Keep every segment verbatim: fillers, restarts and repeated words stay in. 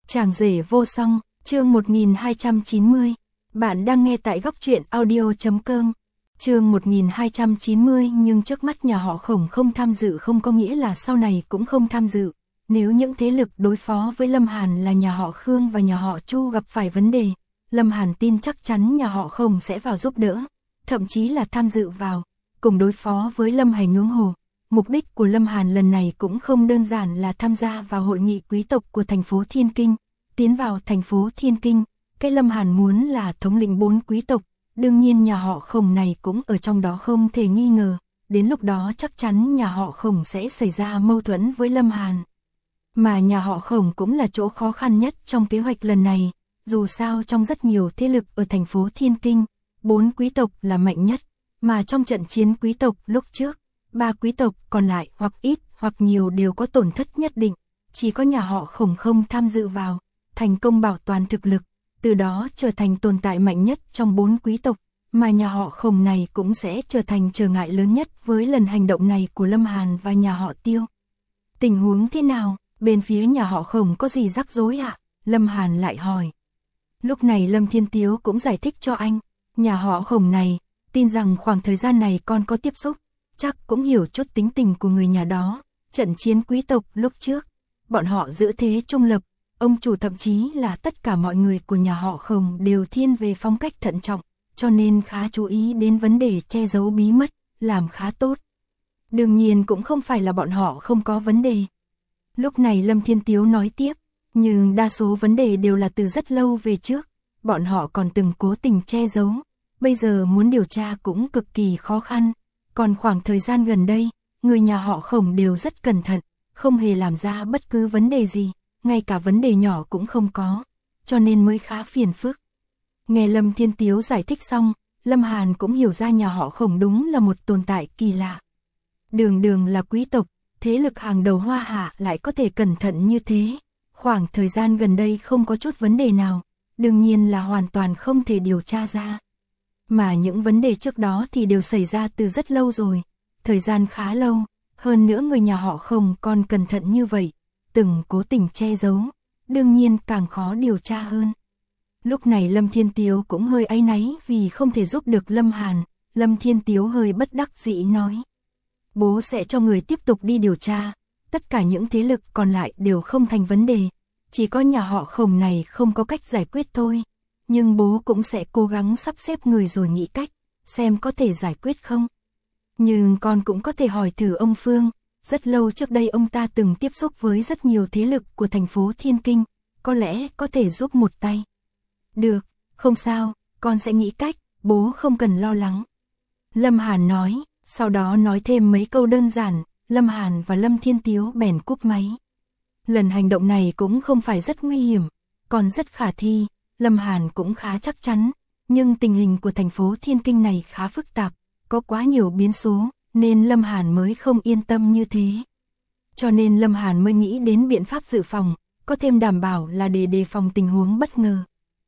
Chàng rể vô song, chương một nghìn hai trăm chín mươi. Bạn đang nghe tại góc truyện audio chấm com. Chương một nghìn hai trăm chín mươi. Nhưng trước mắt nhà họ Khổng không tham dự không có nghĩa là sau này cũng không tham dự. Nếu những thế lực đối phó với Lâm Hàn là nhà họ Khương và nhà họ Chu gặp phải vấn đề, Lâm Hàn tin chắc chắn nhà họ Khổng sẽ vào giúp đỡ, thậm chí là tham dự vào, cùng đối phó với Lâm Hải Nhướng Hồ. Mục đích của Lâm Hàn lần này cũng không đơn giản là tham gia vào hội nghị quý tộc của thành phố Thiên Kinh. Tiến vào thành phố Thiên Kinh, cái Lâm Hàn muốn là thống lĩnh bốn quý tộc, đương nhiên nhà họ Khổng này cũng ở trong đó không thể nghi ngờ, đến lúc đó chắc chắn nhà họ Khổng sẽ xảy ra mâu thuẫn với Lâm Hàn. Mà nhà họ Khổng cũng là chỗ khó khăn nhất trong kế hoạch lần này, dù sao trong rất nhiều thế lực ở thành phố Thiên Kinh, bốn quý tộc là mạnh nhất, mà trong trận chiến quý tộc lúc trước, ba quý tộc còn lại hoặc ít hoặc nhiều đều có tổn thất nhất định, chỉ có nhà họ Khổng không tham dự vào, thành công bảo toàn thực lực, từ đó trở thành tồn tại mạnh nhất trong bốn quý tộc, mà nhà họ Khổng này cũng sẽ trở thành trở ngại lớn nhất với lần hành động này của Lâm Hàn và nhà họ Tiêu. Tình huống thế nào, bên phía nhà họ Khổng có gì rắc rối ạ? À? Lâm Hàn lại hỏi. Lúc này Lâm Thiên Tiếu cũng giải thích cho anh, nhà họ Khổng này, tin rằng khoảng thời gian này con có tiếp xúc, chắc cũng hiểu chút tính tình của người nhà đó, trận chiến quý tộc lúc trước, bọn họ giữ thế trung lập, ông chủ thậm chí là tất cả mọi người của nhà họ Khổng đều thiên về phong cách thận trọng, cho nên khá chú ý đến vấn đề che giấu bí mật, làm khá tốt. Đương nhiên cũng không phải là bọn họ không có vấn đề. Lúc này Lâm Thiên Tiếu nói tiếp, nhưng đa số vấn đề đều là từ rất lâu về trước, bọn họ còn từng cố tình che giấu, bây giờ muốn điều tra cũng cực kỳ khó khăn, còn khoảng thời gian gần đây, người nhà họ Khổng đều rất cẩn thận, không hề làm ra bất cứ vấn đề gì, ngay cả vấn đề nhỏ cũng không có, cho nên mới khá phiền phức. Nghe Lâm Thiên Tiếu giải thích xong, Lâm Hàn cũng hiểu ra nhà họ Khổng đúng là một tồn tại kỳ lạ. Đường đường là quý tộc, thế lực hàng đầu Hoa Hạ lại có thể cẩn thận như thế, khoảng thời gian gần đây không có chút vấn đề nào, đương nhiên là hoàn toàn không thể điều tra ra. Mà những vấn đề trước đó thì đều xảy ra từ rất lâu rồi, thời gian khá lâu, hơn nữa người nhà họ Khổng còn cẩn thận như vậy, từng cố tình che giấu, đương nhiên càng khó điều tra hơn. Lúc này Lâm Thiên Tiếu cũng hơi áy náy vì không thể giúp được Lâm Hàn, Lâm Thiên Tiếu hơi bất đắc dĩ nói. Bố sẽ cho người tiếp tục đi điều tra, tất cả những thế lực còn lại đều không thành vấn đề, chỉ có nhà họ Khổng này không có cách giải quyết thôi. Nhưng bố cũng sẽ cố gắng sắp xếp người rồi nghĩ cách, xem có thể giải quyết không. Nhưng con cũng có thể hỏi thử ông Phương, rất lâu trước đây ông ta từng tiếp xúc với rất nhiều thế lực của thành phố Thiên Kinh, có lẽ có thể giúp một tay. Được, không sao, con sẽ nghĩ cách, bố không cần lo lắng. Lâm Hàn nói, sau đó nói thêm mấy câu đơn giản, Lâm Hàn và Lâm Thiên Tiếu bèn cúp máy. Lần hành động này cũng không phải rất nguy hiểm, còn rất khả thi. Lâm Hàn cũng khá chắc chắn, nhưng tình hình của thành phố Thiên Kinh này khá phức tạp, có quá nhiều biến số, nên Lâm Hàn mới không yên tâm như thế. Cho nên Lâm Hàn mới nghĩ đến biện pháp dự phòng, có thêm đảm bảo là để đề phòng tình huống bất ngờ.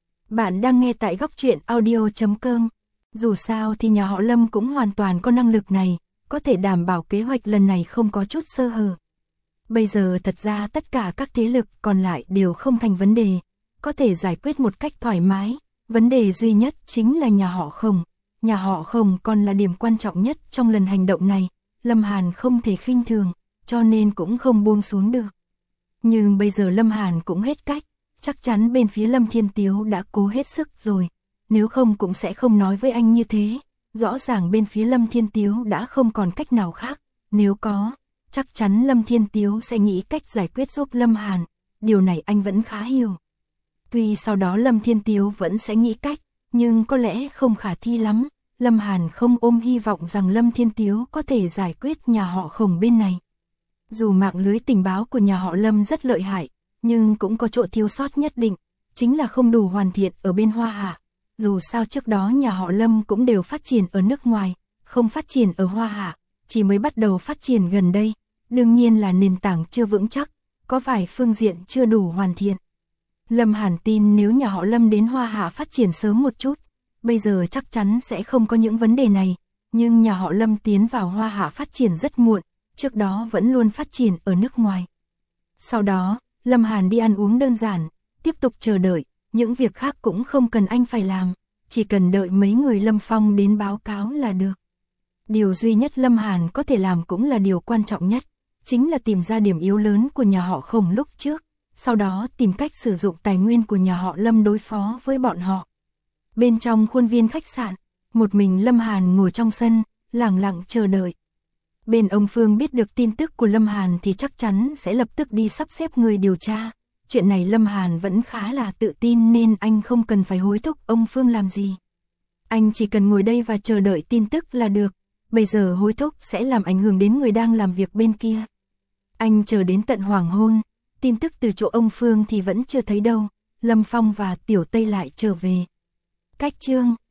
Bạn đang nghe tại góc truyện audio chấm com. Dù sao thì nhà họ Lâm cũng hoàn toàn có năng lực này, có thể đảm bảo kế hoạch lần này không có chút sơ hở. Bây giờ thật ra tất cả các thế lực còn lại đều không thành vấn đề, có thể giải quyết một cách thoải mái, vấn đề duy nhất chính là nhà họ Khổng. Nhà họ Khổng còn là điểm quan trọng nhất trong lần hành động này, Lâm Hàn không thể khinh thường, cho nên cũng không buông xuống được. Nhưng bây giờ Lâm Hàn cũng hết cách, chắc chắn bên phía Lâm Thiên Tiếu đã cố hết sức rồi, nếu không cũng sẽ không nói với anh như thế, rõ ràng bên phía Lâm Thiên Tiếu đã không còn cách nào khác, nếu có, chắc chắn Lâm Thiên Tiếu sẽ nghĩ cách giải quyết giúp Lâm Hàn, điều này anh vẫn khá hiểu. Tuy sau đó Lâm Thiên Tiếu vẫn sẽ nghĩ cách, nhưng có lẽ không khả thi lắm, Lâm Hàn không ôm hy vọng rằng Lâm Thiên Tiếu có thể giải quyết nhà họ Khổng bên này. Dù mạng lưới tình báo của nhà họ Lâm rất lợi hại, nhưng cũng có chỗ thiếu sót nhất định, chính là không đủ hoàn thiện ở bên Hoa Hạ. Dù sao trước đó nhà họ Lâm cũng đều phát triển ở nước ngoài, không phát triển ở Hoa Hạ, chỉ mới bắt đầu phát triển gần đây, đương nhiên là nền tảng chưa vững chắc, có vài phương diện chưa đủ hoàn thiện. Lâm Hàn tin nếu nhà họ Lâm đến Hoa Hạ phát triển sớm một chút, bây giờ chắc chắn sẽ không có những vấn đề này, nhưng nhà họ Lâm tiến vào Hoa Hạ phát triển rất muộn, trước đó vẫn luôn phát triển ở nước ngoài. Sau đó, Lâm Hàn đi ăn uống đơn giản, tiếp tục chờ đợi, những việc khác cũng không cần anh phải làm, chỉ cần đợi mấy người Lâm Phong đến báo cáo là được. Điều duy nhất Lâm Hàn có thể làm cũng là điều quan trọng nhất, chính là tìm ra điểm yếu lớn của nhà họ Khổng lúc trước, sau đó tìm cách sử dụng tài nguyên của nhà họ Lâm đối phó với bọn họ. Bên trong khuôn viên khách sạn, một mình Lâm Hàn ngồi trong sân, lặng lặng chờ đợi. Bên ông Phương biết được tin tức của Lâm Hàn thì chắc chắn sẽ lập tức đi sắp xếp người điều tra. Chuyện này Lâm Hàn vẫn khá là tự tin nên anh không cần phải hối thúc ông Phương làm gì. Anh chỉ cần ngồi đây và chờ đợi tin tức là được. Bây giờ hối thúc sẽ làm ảnh hưởng đến người đang làm việc bên kia. Anh chờ đến tận hoàng hôn, tin tức từ chỗ ông Phương thì vẫn chưa thấy đâu. Lâm Phong và Tiểu Tây lại trở về. Cách chương